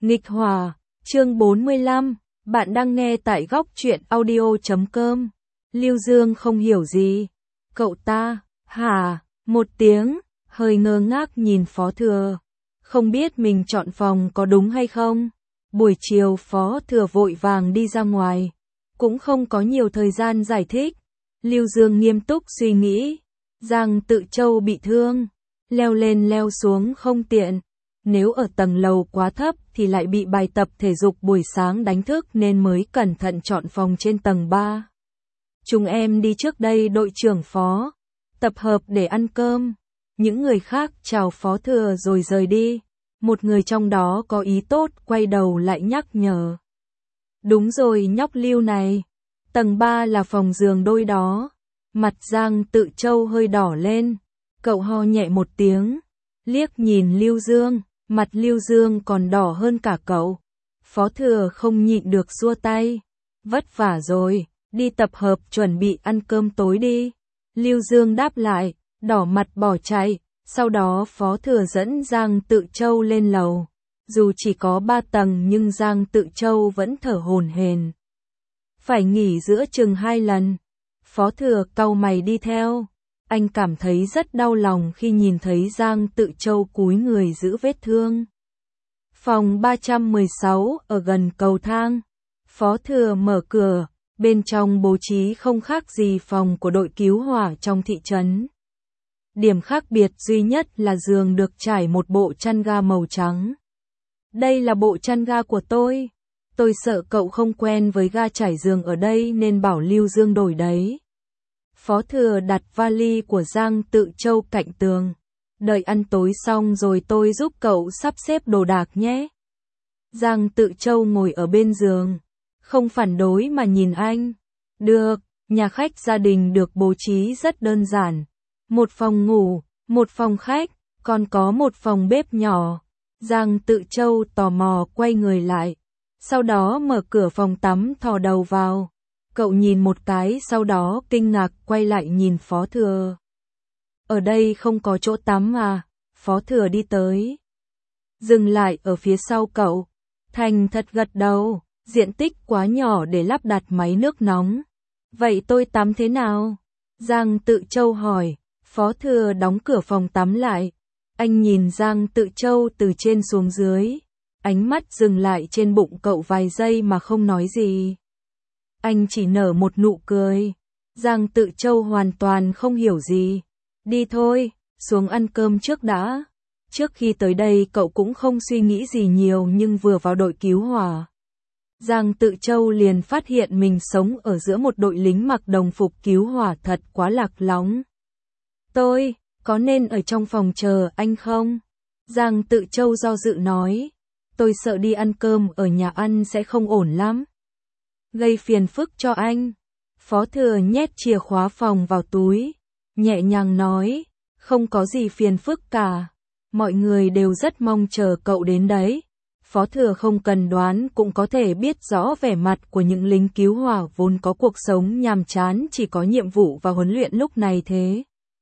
Nghịch Hòa, chương 45, bạn đang nghe tại góc truyện audio.com. Lưu Dương không hiểu gì. Cậu ta, hả? Một tiếng, hơi ngơ ngác nhìn Phó Thừa. Không biết mình chọn phòng có đúng hay không? Buổi chiều Phó Thừa vội vàng đi ra ngoài. Cũng không có nhiều thời gian giải thích. Lưu Dương nghiêm túc suy nghĩ. Giang Tự Châu bị thương. Leo lên leo xuống không tiện. Nếu ở tầng lầu quá thấp thì lại bị bài tập thể dục buổi sáng đánh thức nên mới cẩn thận chọn phòng trên tầng 3. Chúng em đi trước đây đội trưởng Phó. Tập hợp để ăn cơm. Những người khác chào Phó Thừa rồi rời đi. Một người trong đó có ý tốt quay đầu lại nhắc nhở. Đúng rồi nhóc Lưu này. Tầng 3 là phòng giường đôi đó. Mặt Giang Tự Châu hơi đỏ lên. Cậu ho nhẹ một tiếng. Liếc nhìn Lưu Dương. Mặt Lưu Dương còn đỏ hơn cả cậu. Phó Thừa không nhịn được xua tay. Vất vả rồi, đi tập hợp chuẩn bị ăn cơm tối đi. Lưu Dương đáp lại, đỏ mặt bỏ chạy. Sau đó Phó Thừa dẫn Giang Tự Châu lên lầu. Dù chỉ có 3 tầng nhưng Giang Tự Châu vẫn thở hổn hển. Phải nghỉ giữa chừng 2 lần. Phó Thừa cau mày đi theo. Anh cảm thấy rất đau lòng khi nhìn thấy Giang Tự Châu cúi người giữ vết thương. Phòng 316 ở gần cầu thang. Phó Thừa mở cửa, bên trong bố trí không khác gì phòng của đội cứu hỏa trong thị trấn. Điểm khác biệt duy nhất là giường được trải một bộ chăn ga màu trắng. Đây là bộ chăn ga của tôi. Tôi sợ cậu không quen với ga trải giường ở đây nên bảo Lưu Dương đổi đấy. Phó Thừa đặt vali của Giang Tự Châu cạnh tường. Đợi ăn tối xong rồi tôi giúp cậu sắp xếp đồ đạc nhé. Giang Tự Châu ngồi ở bên giường. Không phản đối mà nhìn anh. Được, nhà khách gia đình được bố trí rất đơn giản. Một phòng ngủ, một phòng khách, còn có một phòng bếp nhỏ. Giang Tự Châu tò mò quay người lại. Sau đó mở cửa phòng tắm thò đầu vào. Cậu nhìn một cái sau đó kinh ngạc quay lại nhìn Phó Thừa. Ở đây không có chỗ tắm à? Phó Thừa đi tới. Dừng lại ở phía sau cậu. Thành thật gật đầu, diện tích quá nhỏ để lắp đặt máy nước nóng. Vậy tôi tắm thế nào? Giang Tự Châu hỏi. Phó Thừa đóng cửa phòng tắm lại. Anh nhìn Giang Tự Châu từ trên xuống dưới. Ánh mắt dừng lại trên bụng cậu vài giây mà không nói gì. Anh chỉ nở một nụ cười. Giang Tự Châu hoàn toàn không hiểu gì. Đi thôi, xuống ăn cơm trước đã. Trước khi tới đây cậu cũng không suy nghĩ gì nhiều nhưng vừa vào đội cứu hỏa. Giang Tự Châu liền phát hiện mình sống ở giữa một đội lính mặc đồng phục cứu hỏa thật quá lạc lõng. Tôi, có nên ở trong phòng chờ anh không? Giang Tự Châu do dự nói. Tôi sợ đi ăn cơm ở nhà ăn sẽ không ổn lắm. Gây phiền phức cho anh. Phó Thừa nhét chìa khóa phòng vào túi. Nhẹ nhàng nói. Không có gì phiền phức cả. Mọi người đều rất mong chờ cậu đến đấy. Phó Thừa không cần đoán cũng có thể biết rõ vẻ mặt của những lính cứu hỏa vốn có cuộc sống nhàm chán chỉ có nhiệm vụ và huấn luyện lúc này thế.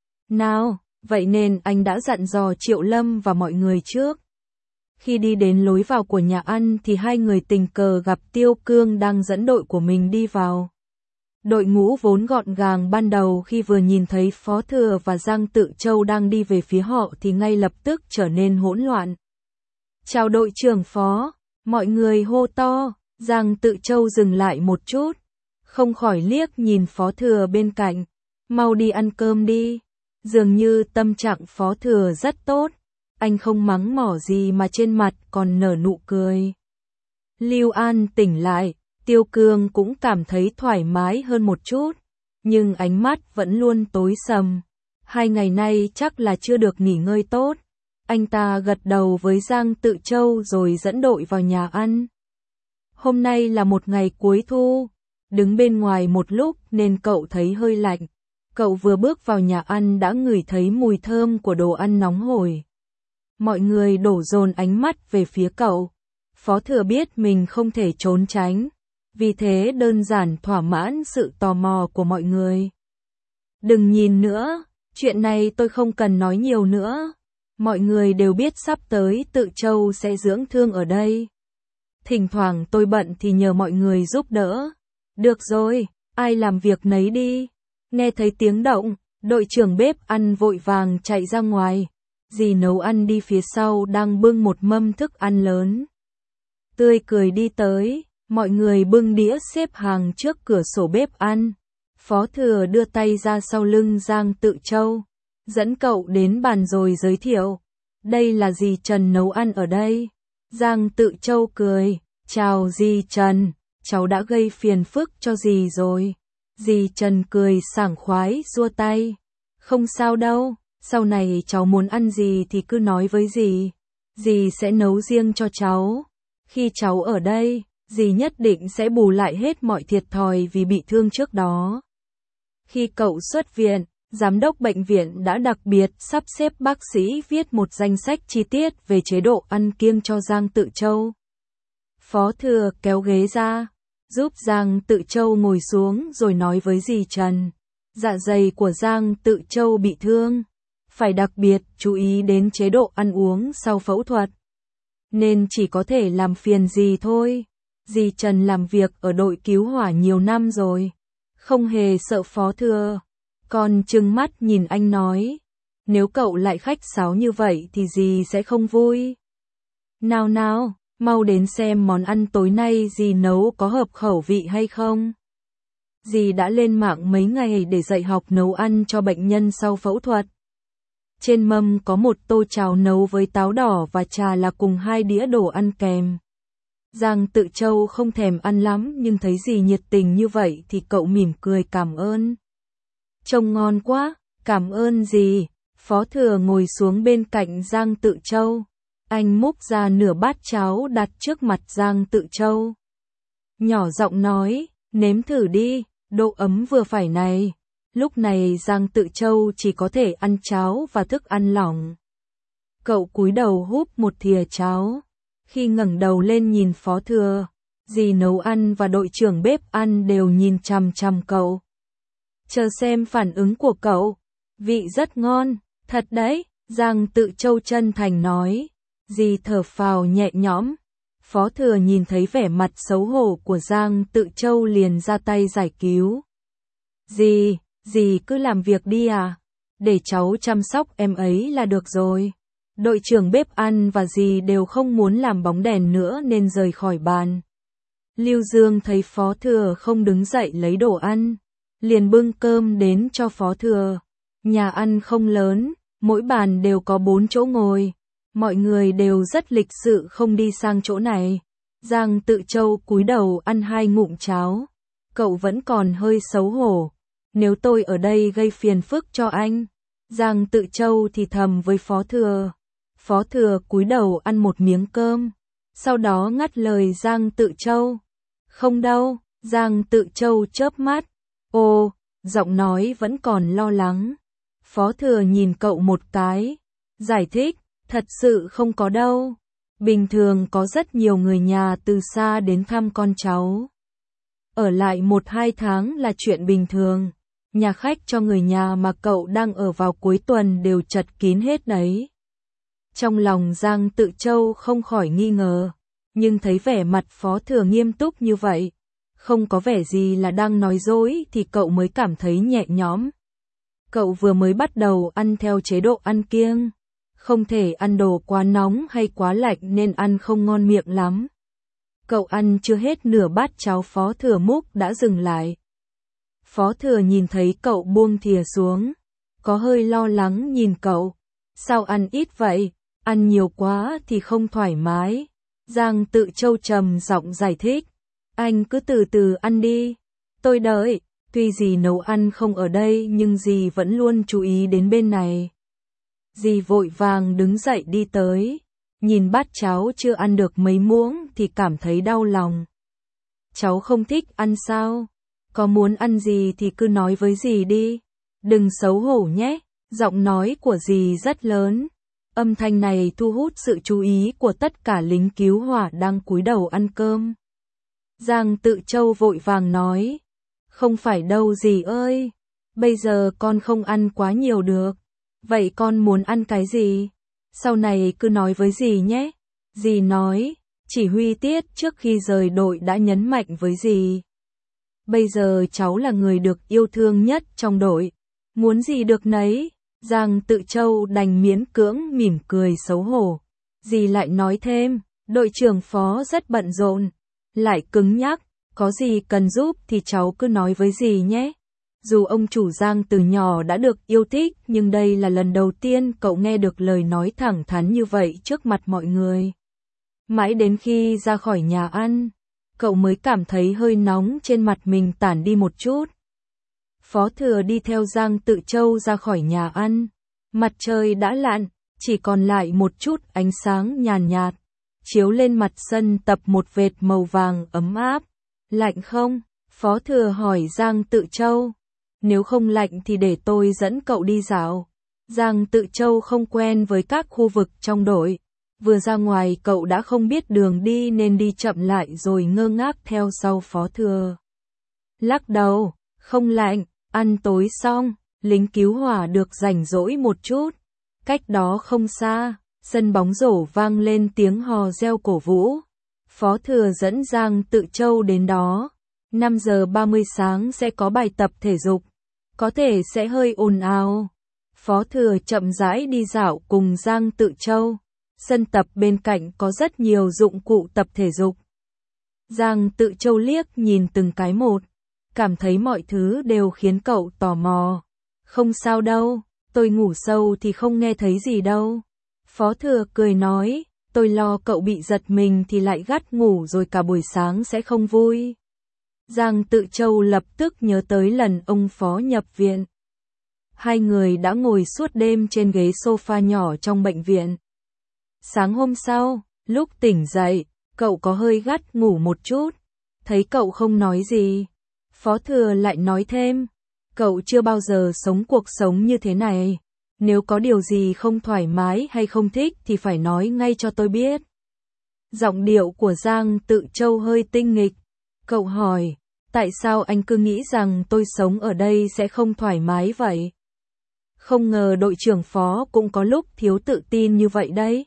Nào, vậy nên anh đã dặn dò Triệu Lâm và mọi người trước. Khi đi đến lối vào của nhà ăn thì hai người tình cờ gặp Tiêu Cương đang dẫn đội của mình đi vào. Đội ngũ vốn gọn gàng ban đầu khi vừa nhìn thấy Phó Thừa và Giang Tự Châu đang đi về phía họ thì ngay lập tức trở nên hỗn loạn. Chào đội trưởng Phó, mọi người hô to. Giang Tự Châu dừng lại một chút, không khỏi liếc nhìn Phó Thừa bên cạnh. Mau đi ăn cơm đi. Dường như tâm trạng Phó Thừa rất tốt. Anh không mắng mỏ gì mà trên mặt còn nở nụ cười. Lưu An tỉnh lại, Tiêu Cương cũng cảm thấy thoải mái hơn một chút, nhưng ánh mắt vẫn luôn tối sầm. 2 ngày nay chắc là chưa được nghỉ ngơi tốt. Anh ta gật đầu với Giang Tự Châu rồi dẫn đội vào nhà ăn. Hôm nay là một ngày cuối thu, đứng bên ngoài một lúc nên cậu thấy hơi lạnh. Cậu vừa bước vào nhà ăn đã ngửi thấy mùi thơm của đồ ăn nóng hổi. Mọi người đổ dồn ánh mắt về phía cậu. Phó Thừa biết mình không thể trốn tránh, vì thế đơn giản thỏa mãn sự tò mò của mọi người. Đừng nhìn nữa, chuyện này tôi không cần nói nhiều nữa. Mọi người đều biết sắp tới Tự Châu sẽ dưỡng thương ở đây. thỉnh thoảng tôi bận thì nhờ mọi người giúp đỡ. Được rồi, ai làm việc nấy đi. Nghe thấy tiếng động, đội trưởng bếp ăn vội vàng chạy ra ngoài. Dì nấu ăn đi phía sau đang bưng một mâm thức ăn lớn. Tươi cười đi tới, mọi người bưng đĩa xếp hàng trước cửa sổ bếp ăn. Phó Thừa đưa tay ra sau lưng Giang Tự Châu, dẫn cậu đến bàn rồi giới thiệu. Đây là dì Trần nấu ăn ở đây. Giang Tự Châu cười, chào dì Trần, cháu đã gây phiền phức cho dì rồi. Dì Trần cười sảng khoái giơ tay. Không sao đâu, sau này cháu muốn ăn gì thì cứ nói với dì. Dì sẽ nấu riêng cho cháu. Khi cháu ở đây, dì nhất định sẽ bù lại hết mọi thiệt thòi vì bị thương trước đó. Khi cậu xuất viện, giám đốc bệnh viện đã đặc biệt sắp xếp bác sĩ viết một danh sách chi tiết về chế độ ăn kiêng cho Giang Tự Châu. Phó Thừa kéo ghế ra, giúp Giang Tự Châu ngồi xuống rồi nói với dì Trần. Dạ dày của Giang Tự Châu bị thương, phải đặc biệt chú ý đến chế độ ăn uống sau phẫu thuật. Nên chỉ có thể làm phiền dì thôi. Dì Trần làm việc ở đội cứu hỏa nhiều năm rồi, không hề sợ Phó Thừa. Còn trừng mắt nhìn anh nói, nếu cậu lại khách sáo như vậy thì dì sẽ không vui. Nào nào, mau đến xem món ăn tối nay dì nấu có hợp khẩu vị hay không. Dì đã lên mạng mấy ngày để dạy học nấu ăn cho bệnh nhân sau phẫu thuật. Trên mâm có một tô cháo nấu với táo đỏ và trà là cùng 2 đĩa đồ ăn kèm. Giang Tự Châu không thèm ăn lắm nhưng thấy dì nhiệt tình như vậy thì cậu mỉm cười cảm ơn. Trông ngon quá, cảm ơn dì. Phó Thừa ngồi xuống bên cạnh Giang Tự Châu. Anh múc ra nửa bát cháo đặt trước mặt Giang Tự Châu. Nhỏ giọng nói, nếm thử đi, độ ấm vừa phải này. Lúc này Giang Tự Châu chỉ có thể ăn cháo và thức ăn lỏng. Cậu cúi đầu húp một thìa cháo. Khi ngẩng đầu lên nhìn Phó Thừa, dì nấu ăn và đội trưởng bếp ăn đều nhìn chằm chằm cậu. Chờ xem phản ứng của cậu. Vị rất ngon, thật đấy, Giang Tự Châu chân thành nói. Dì thở phào nhẹ nhõm. Phó Thừa nhìn thấy vẻ mặt xấu hổ của Giang Tự Châu liền ra tay giải cứu. Dì cứ làm việc đi à? Để cháu chăm sóc em ấy là được rồi. Đội trưởng bếp ăn và dì đều không muốn làm bóng đèn nữa nên rời khỏi bàn. Lưu Dương thấy Phó Thừa không đứng dậy lấy đồ ăn, liền bưng cơm đến cho Phó Thừa. Nhà ăn không lớn, mỗi bàn đều có 4 chỗ ngồi. Mọi người đều rất lịch sự không đi sang chỗ này. Giang Tự Châu cúi đầu ăn 2 ngụm cháo. Cậu vẫn còn hơi xấu hổ. Nếu tôi ở đây gây phiền phức cho anh. Giang Tự Châu thì thầm với Phó Thừa. Phó Thừa cúi đầu ăn một miếng cơm. Sau đó ngắt lời Giang Tự Châu. Không đâu, Giang Tự Châu chớp mắt. Ồ, giọng nói vẫn còn lo lắng. Phó Thừa nhìn cậu một cái. Giải thích, thật sự không có đâu. Bình thường có rất nhiều người nhà từ xa đến thăm con cháu. Ở lại 1-2 tháng là chuyện bình thường. Nhà khách cho người nhà mà cậu đang ở vào cuối tuần đều chật kín hết đấy. Trong lòng Giang Tự Châu không khỏi nghi ngờ, nhưng thấy vẻ mặt Phó Thừa nghiêm túc như vậy, không có vẻ gì là đang nói dối thì cậu mới cảm thấy nhẹ nhõm. Cậu vừa mới bắt đầu ăn theo chế độ ăn kiêng, không thể ăn đồ quá nóng hay quá lạnh nên ăn không ngon miệng lắm. Cậu ăn chưa hết nửa bát cháo Phó Thừa múc đã dừng lại. Phó Thừa nhìn thấy cậu buông thìa xuống, có hơi lo lắng nhìn cậu. Sao ăn ít vậy? Ăn nhiều quá thì không thoải mái. Giang Tự Châu trầm giọng giải thích. Anh cứ từ từ ăn đi. Tôi đợi. Tuy dì nấu ăn không ở đây nhưng dì vẫn luôn chú ý đến bên này. Dì vội vàng đứng dậy đi tới. Nhìn bát cháo chưa ăn được mấy muỗng thì cảm thấy đau lòng. Cháu không thích ăn sao? Có muốn ăn gì thì cứ nói với dì đi. Đừng xấu hổ nhé. Giọng nói của dì rất lớn. Âm thanh này thu hút sự chú ý của tất cả lính cứu hỏa đang cúi đầu ăn cơm. Giang Tự Châu vội vàng nói. Không phải đâu dì ơi. Bây giờ con không ăn quá nhiều được. Vậy con muốn ăn cái gì? Sau này cứ nói với dì nhé. Dì nói. Chỉ huy Tiết trước khi rời đội đã nhấn mạnh với dì. Bây giờ cháu là người được yêu thương nhất trong đội. Muốn gì được nấy. Giang Tự Châu đành miễn cưỡng mỉm cười xấu hổ. Dì lại nói thêm, đội trưởng Phó rất bận rộn. Lại cứng nhắc, có gì cần giúp thì cháu cứ nói với dì nhé. Dù ông chủ Giang từ nhỏ đã được yêu thích, nhưng đây là lần đầu tiên cậu nghe được lời nói thẳng thắn như vậy trước mặt mọi người. Mãi đến khi ra khỏi nhà ăn, cậu mới cảm thấy hơi nóng trên mặt mình tản đi một chút. Phó Thừa đi theo Giang Tự Châu ra khỏi nhà ăn. Mặt trời đã lặn, chỉ còn lại một chút ánh sáng nhàn nhạt, chiếu lên mặt sân tập một vệt màu vàng ấm áp. Lạnh không? Phó Thừa hỏi Giang Tự Châu. Nếu không lạnh thì để tôi dẫn cậu đi dạo. Giang Tự Châu không quen với các khu vực trong đội. Vừa ra ngoài cậu đã không biết đường đi nên đi chậm lại rồi ngơ ngác theo sau Phó Thừa. Lắc đầu, không lạnh, ăn tối xong, lính cứu hỏa được rảnh rỗi một chút. Cách đó không xa, sân bóng rổ vang lên tiếng hò reo cổ vũ. Phó Thừa dẫn Giang Tự Châu đến đó. 5 giờ 30 sáng sẽ có bài tập thể dục. Có thể sẽ hơi ồn ào. Phó Thừa chậm rãi đi dạo cùng Giang Tự Châu. Sân tập bên cạnh có rất nhiều dụng cụ tập thể dục. Giang Tự Châu liếc nhìn từng cái một. Cảm thấy mọi thứ đều khiến cậu tò mò. Không sao đâu, tôi ngủ sâu thì không nghe thấy gì đâu. Phó Thừa cười nói, tôi lo cậu bị giật mình thì lại gắt ngủ rồi cả buổi sáng sẽ không vui. Giang Tự Châu lập tức nhớ tới lần ông Phó nhập viện. Hai người đã ngồi suốt đêm trên ghế sofa nhỏ trong bệnh viện. Sáng hôm sau, lúc tỉnh dậy, cậu có hơi gắt ngủ một chút. Thấy cậu không nói gì, Phó Thừa lại nói thêm, cậu chưa bao giờ sống cuộc sống như thế này. Nếu có điều gì không thoải mái hay không thích thì phải nói ngay cho tôi biết. Giọng điệu của Giang Tự Châu hơi tinh nghịch. Cậu hỏi, tại sao anh cứ nghĩ rằng tôi sống ở đây sẽ không thoải mái vậy? Không ngờ đội trưởng Phó cũng có lúc thiếu tự tin như vậy đấy.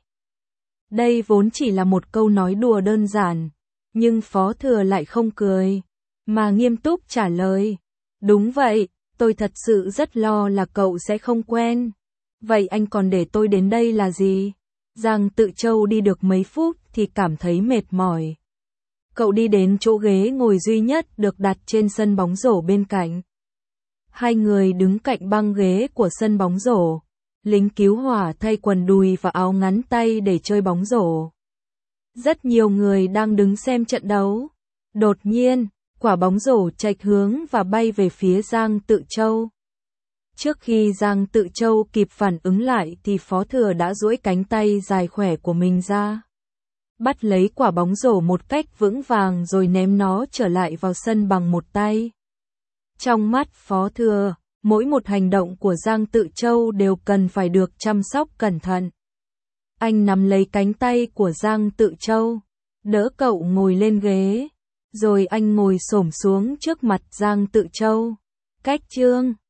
Đây vốn chỉ là một câu nói đùa đơn giản, nhưng Phó Thừa lại không cười, mà nghiêm túc trả lời. Đúng vậy, tôi thật sự rất lo là cậu sẽ không quen. Vậy anh còn để tôi đến đây là gì? Giang Tự Châu đi được mấy phút thì cảm thấy mệt mỏi. Cậu đi đến chỗ ghế ngồi duy nhất được đặt trên sân bóng rổ bên cạnh. Hai người đứng cạnh băng ghế của sân bóng rổ. Lính cứu hỏa thay quần đùi và áo ngắn tay để chơi bóng rổ. Rất nhiều người đang đứng xem trận đấu. Đột nhiên, quả bóng rổ chệch hướng và bay về phía Giang Tự Châu. Trước khi Giang Tự Châu kịp phản ứng lại thì Phó Thừa đã duỗi cánh tay dài khỏe của mình ra. Bắt lấy quả bóng rổ một cách vững vàng rồi ném nó trở lại vào sân bằng một tay. Trong mắt Phó Thừa, mỗi một hành động của Giang Tự Châu đều cần phải được chăm sóc cẩn thận. Anh nắm lấy cánh tay của Giang Tự Châu, đỡ cậu ngồi lên ghế, rồi anh ngồi xổm xuống trước mặt Giang Tự Châu. Cách chương